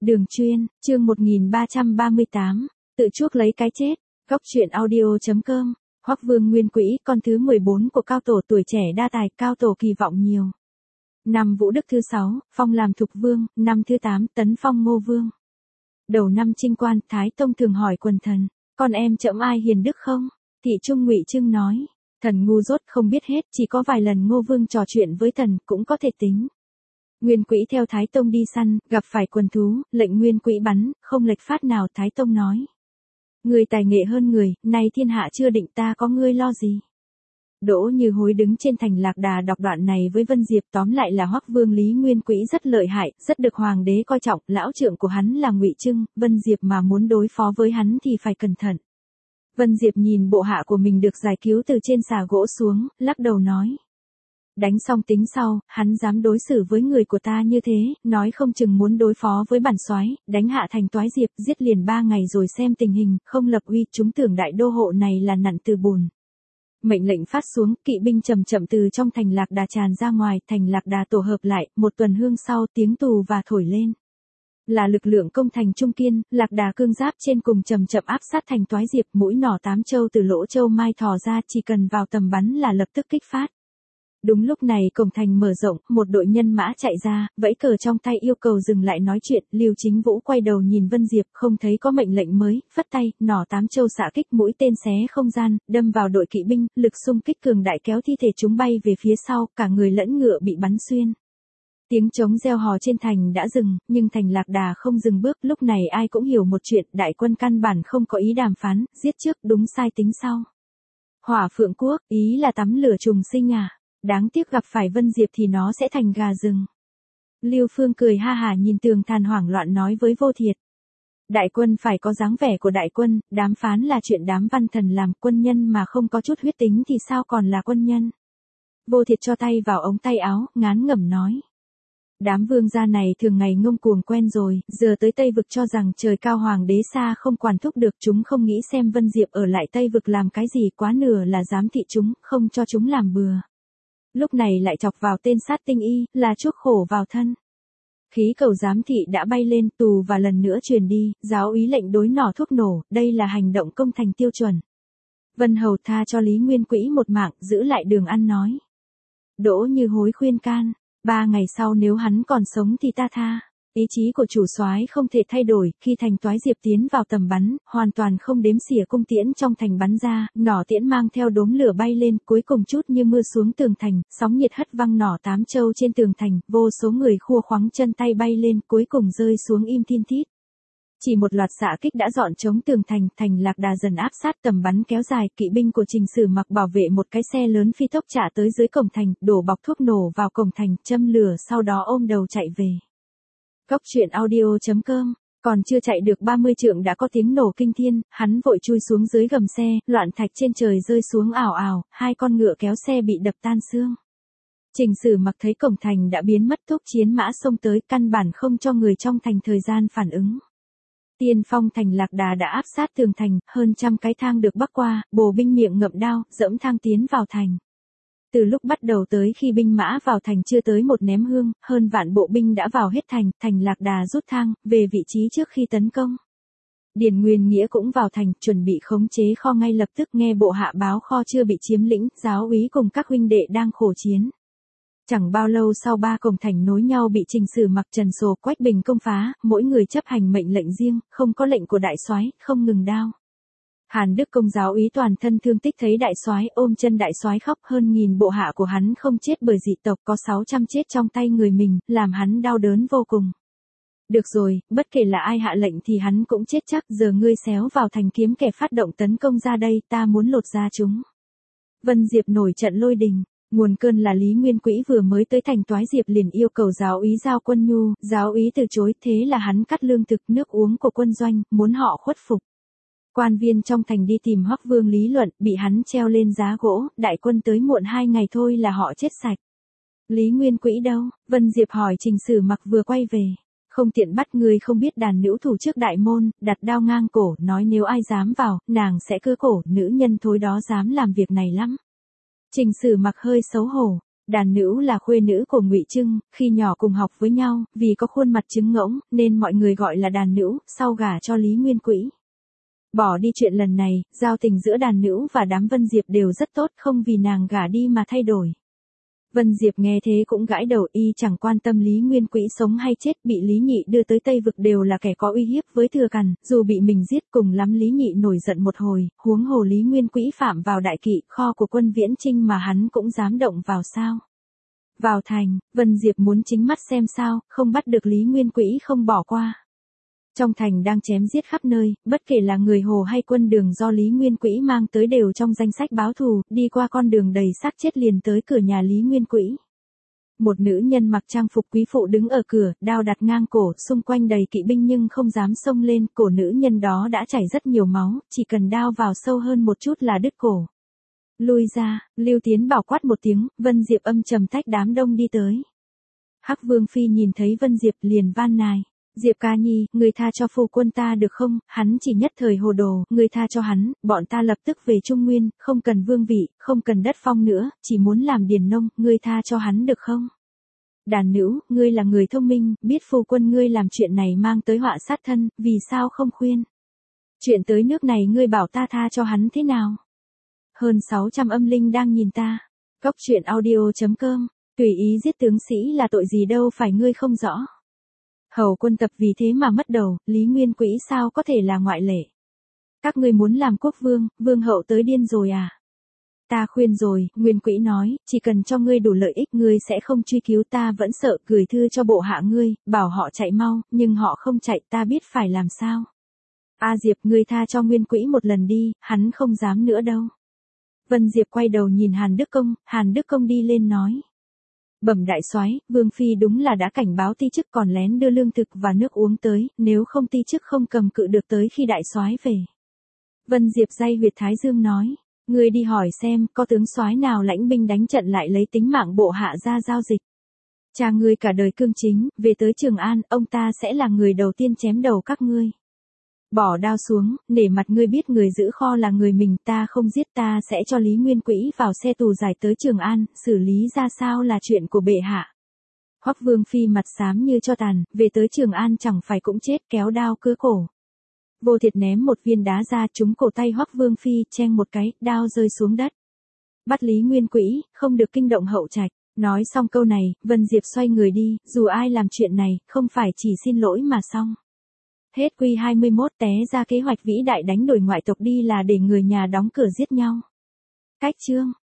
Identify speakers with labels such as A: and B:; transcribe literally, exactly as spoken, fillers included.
A: Đường chuyên, chương một nghìn ba trăm ba mươi tám, tự chuốc lấy cái chết, góc truyện audio.com, Hoắc Vương Nguyên Quỹ, con thứ mười bốn của Cao Tổ tuổi trẻ đa tài, Cao Tổ kỳ vọng nhiều. Năm Vũ Đức thứ sáu, phong làm Thục Vương, năm thứ tám, tấn phong Ngô Vương. Đầu năm chinh quan, Thái Tông thường hỏi quần thần, con em trẫm ai hiền đức không? Thị Trung Ngụy Trưng nói, thần ngu dốt không biết hết, chỉ có vài lần Ngô Vương trò chuyện với thần, cũng có thể tính. Nguyên Quỹ theo Thái Tông đi săn, gặp phải quần thú, lệnh Nguyên Quỹ bắn, không lệch phát nào. Thái Tông nói, người tài nghệ hơn người, nay thiên hạ chưa định, ta có ngươi lo gì? Đỗ Như Hối đứng trên thành Lạc Đà đọc đoạn này với Vân Diệp, tóm lại là Hoắc Vương Lý Nguyên Quỹ rất lợi hại, rất được hoàng đế coi trọng, lão trượng của hắn là Ngụy Trưng, Vân Diệp mà muốn đối phó với hắn thì phải cẩn thận. Vân Diệp nhìn bộ hạ của mình được giải cứu từ trên xà gỗ xuống, lắc đầu nói, đánh xong tính sau, hắn dám đối xử với người của ta như thế, nói không chừng muốn đối phó với bản soái, đánh hạ thành Toái Diệp, giết liền ba ngày rồi xem tình hình, không lập uy, chúng tưởng đại đô hộ này là nặn từ bùn. Mệnh lệnh phát xuống, kỵ binh chậm chậm từ trong thành Lạc Đà tràn ra ngoài, thành Lạc Đà tổ hợp lại, một tuần hương sau, tiếng tù và thổi lên. Là lực lượng công thành trung kiên, Lạc Đà cương giáp trên cùng chậm chậm áp sát thành Toái Diệp, mũi nỏ tám châu từ lỗ châu mai thò ra, chỉ cần vào tầm bắn là lập tức kích phát. Đúng lúc này cổng thành mở rộng, một đội nhân mã chạy ra, vẫy cờ trong tay yêu cầu dừng lại nói chuyện, Lưu Chính Vũ quay đầu nhìn Vân Diệp, không thấy có mệnh lệnh mới, phất tay, nỏ tám châu xạ kích, mũi tên xé không gian, đâm vào đội kỵ binh, lực xung kích cường đại kéo thi thể chúng bay về phía sau, cả người lẫn ngựa bị bắn xuyên. Tiếng trống reo hò trên thành đã dừng, nhưng thành Lạc Đà không dừng bước, lúc này ai cũng hiểu một chuyện, đại quân căn bản không có ý đàm phán, giết trước, đúng sai tính sau. Hỏa Phượng Quốc, ý là tắm lửa trùng sinh à? Đáng tiếc gặp phải Vân Diệp thì nó sẽ thành gà rừng. Lưu Phương cười ha hả nhìn Tường Thàn hoảng loạn nói với Vô Thiệt. Đại quân phải có dáng vẻ của đại quân, đàm phán là chuyện đám văn thần làm, quân nhân mà không có chút huyết tính thì sao còn là quân nhân. Vô Thiệt cho tay vào ống tay áo, ngán ngẩm nói. Đám vương gia này thường ngày ngông cuồng quen rồi, giờ tới Tây Vực cho rằng trời cao hoàng đế xa không quản thúc được, chúng không nghĩ xem Vân Diệp ở lại Tây Vực làm cái gì, quá nửa là giám thị chúng, không cho chúng làm bừa. Lúc này lại chọc vào tên sát tinh y, là chuốc khổ vào thân. Khí cầu giám thị đã bay lên, tù và lần nữa truyền đi, giáo úy lệnh đối nỏ thuốc nổ, đây là hành động công thành tiêu chuẩn. Vân Hầu tha cho Lý Nguyên Quỹ một mạng, giữ lại Đường Ăn nói. Đỗ Như Hối khuyên can, ba ngày sau nếu hắn còn sống thì ta tha. Ý chí của chủ soái không thể thay đổi, khi thành Toái Diệp tiến vào tầm bắn, hoàn toàn không đếm xỉa cung tiễn trong thành bắn ra, nỏ tiễn mang theo đốm lửa bay lên, cuối cùng chút như mưa xuống tường thành, sóng nhiệt hất văng nỏ tám châu trên tường thành, vô số người khua khoắng chân tay bay lên, cuối cùng rơi xuống im thiên thít. Chỉ một loạt xạ kích đã dọn chống tường thành, thành Lạc Đà dần áp sát, tầm bắn kéo dài, kỵ binh của Trình Sử Mặc bảo vệ một cái xe lớn phi tốc trả tới dưới cổng thành, đổ bọc thuốc nổ vào cổng thành, châm lửa, sau đó ôm đầu chạy về. Góc truyện audio.com, còn chưa chạy được ba mươi trượng đã có tiếng nổ kinh thiên, hắn vội chui xuống dưới gầm xe, loạn thạch trên trời rơi xuống ảo ảo, hai con ngựa kéo xe bị đập tan xương. Trình Sử Mặc thấy cổng thành đã biến mất, thúc chiến mã xông tới, căn bản không cho người trong thành thời gian phản ứng. Tiên phong thành Lạc Đà đã áp sát tường thành, hơn trăm cái thang được bắc qua, bồ binh miệng ngậm đao, dẫm thang tiến vào thành. Từ lúc bắt đầu tới khi binh mã vào thành chưa tới một ném hương, hơn vạn bộ binh đã vào hết thành, thành Lạc Đà rút thang, về vị trí trước khi tấn công. Điền Nguyên Nghĩa cũng vào thành, chuẩn bị khống chế kho ngay lập tức, nghe bộ hạ báo kho chưa bị chiếm lĩnh, giáo úy cùng các huynh đệ đang khổ chiến. Chẳng bao lâu sau ba cổng thành nối nhau bị Trình Sử Mặc, Trần Sổ, Quách Bình công phá, mỗi người chấp hành mệnh lệnh riêng, không có lệnh của đại soái, không ngừng đao. Hàn Đức Công giáo úy toàn thân thương tích thấy đại soái ôm chân đại soái khóc, hơn nghìn bộ hạ của hắn không chết bởi dị tộc, có sáu trăm chết trong tay người mình, làm hắn đau đớn vô cùng. Được rồi, bất kể là ai hạ lệnh thì hắn cũng chết chắc, giờ ngươi xéo vào thành kiếm kẻ phát động tấn công ra đây, ta muốn lột ra chúng. Vân Diệp nổi trận lôi đình. Nguồn cơn là Lý Nguyên Quỹ vừa mới tới thành Toái Diệp liền yêu cầu giáo úy giao quân nhu, giáo úy từ chối, thế là hắn cắt lương thực nước uống của quân doanh, muốn họ khuất phục. Quan viên trong thành đi tìm Hoắc Vương lý luận, bị hắn treo lên giá gỗ, đại quân tới muộn hai ngày thôi là họ chết sạch. Lý Nguyên Quỹ đâu? Vân Diệp hỏi Trình Sử Mặc vừa quay về. Không tiện bắt người không biết đàn nữ thủ trước đại môn, đặt đao ngang cổ, nói nếu ai dám vào, nàng sẽ cưa cổ, nữ nhân thối đó dám làm việc này lắm. Trình Sử Mặc hơi xấu hổ, Đàn Nữu là khuê nữ của Ngụy Trưng, khi nhỏ cùng học với nhau, vì có khuôn mặt trứng ngỗng, nên mọi người gọi là Đàn Nữu, sau gả cho Lý Nguyên Quỹ. Bỏ đi chuyện lần này, giao tình giữa Đàn Nữu và đám Vân Diệp đều rất tốt, không vì nàng gả đi mà thay đổi. Vân Diệp nghe thế cũng gãi đầu, y chẳng quan tâm Lý Nguyên Quỹ sống hay chết, bị Lý Nhị đưa tới Tây Vực đều là kẻ có uy hiếp với Thừa Càn, dù bị mình giết cùng lắm Lý Nhị nổi giận một hồi, huống hồ Lý Nguyên Quỹ phạm vào đại kỵ, kho của quân Viễn Chinh mà hắn cũng dám động vào sao. Vào thành, Vân Diệp muốn chính mắt xem sao, không bắt được Lý Nguyên Quỹ không bỏ qua. Trong thành đang chém giết khắp nơi, bất kể là người Hồ hay quân Đường do Lý Nguyên Quỹ mang tới đều trong danh sách báo thù, đi qua con đường đầy xác chết liền tới cửa nhà Lý Nguyên Quỹ. Một nữ nhân mặc trang phục quý phụ đứng ở cửa, đao đặt ngang cổ, xung quanh đầy kỵ binh nhưng không dám xông lên, cổ nữ nhân đó đã chảy rất nhiều máu, chỉ cần đao vào sâu hơn một chút là đứt cổ. Lui ra, Lưu Tiến Bảo quát một tiếng, Vân Diệp âm trầm tách đám đông đi tới. Hắc Vương Phi nhìn thấy Vân Diệp liền van nài. Diệp ca nhi, người tha cho phu quân ta được không, hắn chỉ nhất thời hồ đồ, người tha cho hắn, bọn ta lập tức về Trung Nguyên, không cần vương vị, không cần đất phong nữa, chỉ muốn làm điền nông, người tha cho hắn được không? Đàn Nữu, ngươi là người thông minh, biết phu quân ngươi làm chuyện này mang tới họa sát thân, vì sao không khuyên? Chuyện tới nước này ngươi bảo ta tha cho hắn thế nào? Hơn sáu trăm âm linh đang nhìn ta. Góc truyện audio chấm com, tùy ý giết tướng sĩ là tội gì đâu phải ngươi không rõ. Hầu quân tập vì thế mà mất đầu, Lý Nguyên Quỹ sao có thể là ngoại lệ. Các ngươi muốn làm quốc vương, vương hậu tới điên rồi à? Ta khuyên rồi, Nguyên Quỹ nói, chỉ cần cho ngươi đủ lợi ích ngươi sẽ không truy cứu, ta vẫn sợ, gửi thư cho bộ hạ ngươi, bảo họ chạy mau, nhưng họ không chạy, ta biết phải làm sao. A Diệp, ngươi tha cho Nguyên Quỹ một lần đi, hắn không dám nữa đâu. Vân Diệp quay đầu nhìn Hàn Đức Công, Hàn Đức Công đi lên nói. Bẩm đại soái, Vương Phi đúng là đã cảnh báo ti chức còn lén đưa lương thực và nước uống tới, nếu không ti chức không cầm cự được tới khi đại soái về. Vân Diệp day huyệt Thái Dương nói, ngươi đi hỏi xem, có tướng soái nào lãnh binh đánh trận lại lấy tính mạng bộ hạ ra giao dịch. Cha ngươi cả đời cương chính, về tới Trường An, ông ta sẽ là người đầu tiên chém đầu các ngươi. Bỏ đao xuống, để mặt ngươi biết người giữ kho là người mình, ta không giết, ta sẽ cho Lý Nguyên Quỹ vào xe tù giải tới Trường An, xử lý ra sao là chuyện của bệ hạ. Hoắc Vương Phi mặt xám như cho tàn, về tới Trường An chẳng phải cũng chết, kéo đao cưa cổ. Vô Thiệt ném một viên đá ra trúng cổ tay Hoắc Vương Phi, cheng một cái, đao rơi xuống đất. Bắt Lý Nguyên Quỹ, không được kinh động hậu trạch. Nói xong câu này, Vân Diệp xoay người đi, dù ai làm chuyện này, không phải chỉ xin lỗi mà xong. Hết quy hai mươi mốt, té ra kế hoạch vĩ đại đánh đổi ngoại tộc đi là để người nhà đóng cửa giết nhau. Cách chương